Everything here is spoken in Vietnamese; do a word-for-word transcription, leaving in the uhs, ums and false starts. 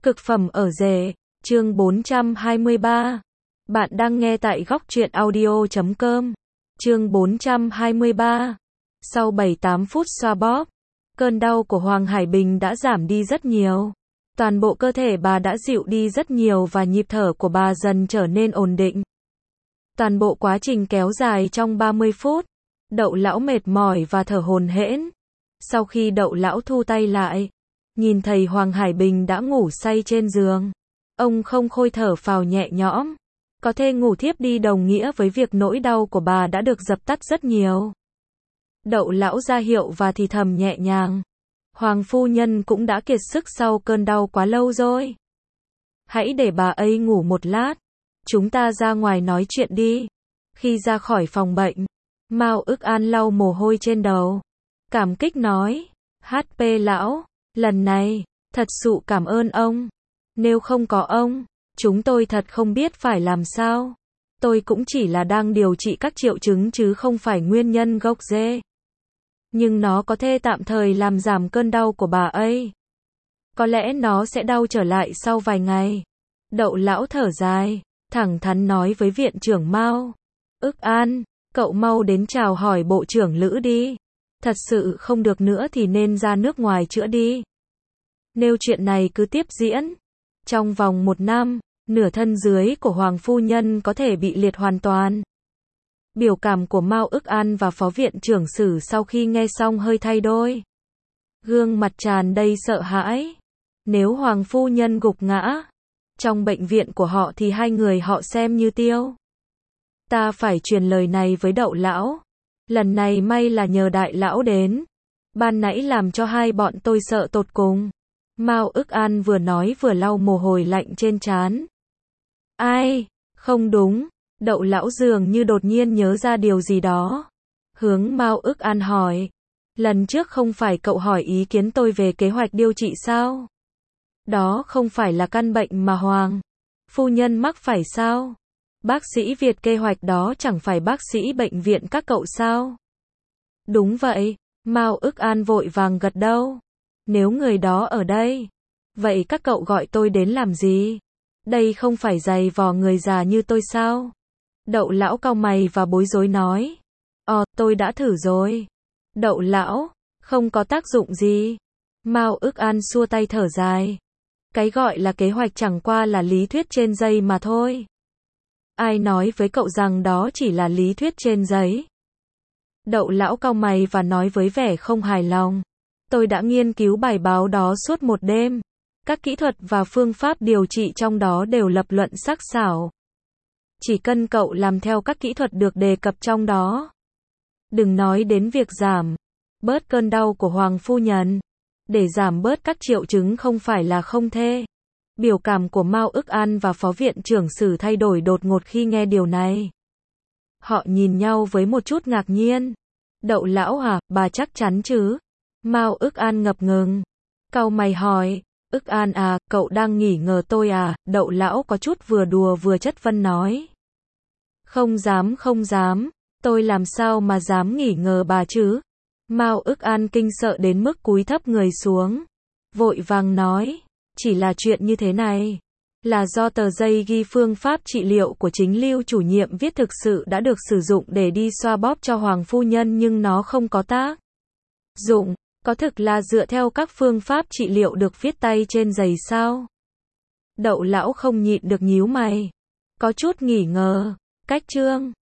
Cực phẩm ở rể, chương bốn trăm hai mươi ba. Bạn đang nghe tại góc truyện audio chấm com. Chương bốn trăm hai mươi ba. Sau bảy tám phút xoa bóp, cơn đau của Hoàng Hải Bình đã giảm đi rất nhiều. Toàn bộ cơ thể bà đã dịu đi rất nhiều và nhịp thở của bà dần trở nên ổn định. Toàn bộ quá trình kéo dài trong ba mươi phút. Đậu lão mệt mỏi và thở hổn hển. Sau khi đậu lão thu tay lại, nhìn thấy Hoàng Hải Bình đã ngủ say trên giường, ông không khôi thở phào nhẹ nhõm. Có thể ngủ thiếp đi đồng nghĩa với việc nỗi đau của bà đã được dập tắt rất nhiều. Đậu lão ra hiệu và thì thầm nhẹ nhàng. Hoàng phu nhân cũng đã kiệt sức sau cơn đau quá lâu rồi. Hãy để bà ấy ngủ một lát. Chúng ta ra ngoài nói chuyện đi. Khi ra khỏi phòng bệnh, Mao Ức An lau mồ hôi trên đầu. Cảm kích nói. hát pê lão, lần này, thật sự cảm ơn ông. Nếu không có ông, chúng tôi thật không biết phải làm sao. Tôi cũng chỉ là đang điều trị các triệu chứng chứ không phải nguyên nhân gốc rễ. Nhưng nó có thể tạm thời làm giảm cơn đau của bà ấy. Có lẽ nó sẽ đau trở lại sau vài ngày. Đậu lão thở dài, thẳng thắn nói với viện trưởng Mao. Ức An, cậu mau đến chào hỏi bộ trưởng Lữ đi. Thật sự không được nữa thì nên ra nước ngoài chữa đi. Nếu chuyện này cứ tiếp diễn, trong vòng một năm, nửa thân dưới của Hoàng phu nhân có thể bị liệt hoàn toàn. Biểu cảm của Mao Ức An và phó viện trưởng Sử sau khi nghe xong hơi thay đổi. Gương mặt tràn đầy sợ hãi. Nếu Hoàng phu nhân gục ngã trong bệnh viện của họ thì hai người họ xem như tiêu. Ta phải truyền lời này với đậu lão. Lần này may là nhờ đại lão đến. Ban nãy làm cho hai bọn tôi sợ tột cùng. Mao Ức An vừa nói vừa lau mồ hôi lạnh trên trán. Ai? Không đúng. Đậu lão dường như đột nhiên nhớ ra điều gì đó. Hướng Mao Ức An hỏi. Lần trước không phải cậu hỏi ý kiến tôi về kế hoạch điều trị sao? Đó không phải là căn bệnh mà Hoàng phu nhân mắc phải sao? Bác sĩ Việt kế hoạch đó chẳng phải bác sĩ bệnh viện các cậu sao? Đúng vậy. Mao Ức An vội vàng gật đầu. Nếu người đó ở đây, vậy các cậu gọi tôi đến làm gì? Đây không phải giày vò người già như tôi sao? Đậu lão cau mày và bối rối nói. Ồ, tôi đã thử rồi. Đậu lão, không có tác dụng gì. Mao Ức An xua tay thở dài. Cái gọi là kế hoạch chẳng qua là lý thuyết trên giấy mà thôi. Ai nói với cậu rằng đó chỉ là lý thuyết trên giấy? Đậu lão cau mày và nói với vẻ không hài lòng. Tôi đã nghiên cứu bài báo đó suốt một đêm. Các kỹ thuật và phương pháp điều trị trong đó đều lập luận sắc sảo. Chỉ cần cậu làm theo các kỹ thuật được đề cập trong đó. Đừng nói đến việc giảm bớt cơn đau của Hoàng phu nhân. Để giảm bớt các triệu chứng không phải là không thể. Biểu cảm của Mao Ức An và phó viện trưởng Sử thay đổi đột ngột khi nghe điều này. Họ nhìn nhau với một chút ngạc nhiên. Đậu lão à, bà chắc chắn chứ? Mao Ức An ngập ngừng. Cau mày hỏi. Ức An à, cậu đang nghi ngờ tôi à? Đậu lão có chút vừa đùa vừa chất vấn nói. Không dám không dám. Tôi làm sao mà dám nghi ngờ bà chứ? Mao Ức An kinh sợ đến mức cúi thấp người xuống. Vội vàng nói. Chỉ là chuyện như thế này. Là do tờ giấy ghi phương pháp trị liệu của chính Lưu chủ nhiệm viết thực sự đã được sử dụng để đi xoa bóp cho Hoàng phu nhân nhưng nó không có tác dụng. Có thực là dựa theo các phương pháp trị liệu được viết tay trên giấy sao? Đậu lão không nhịn được nhíu mày. Có chút nghi ngờ. Cách chương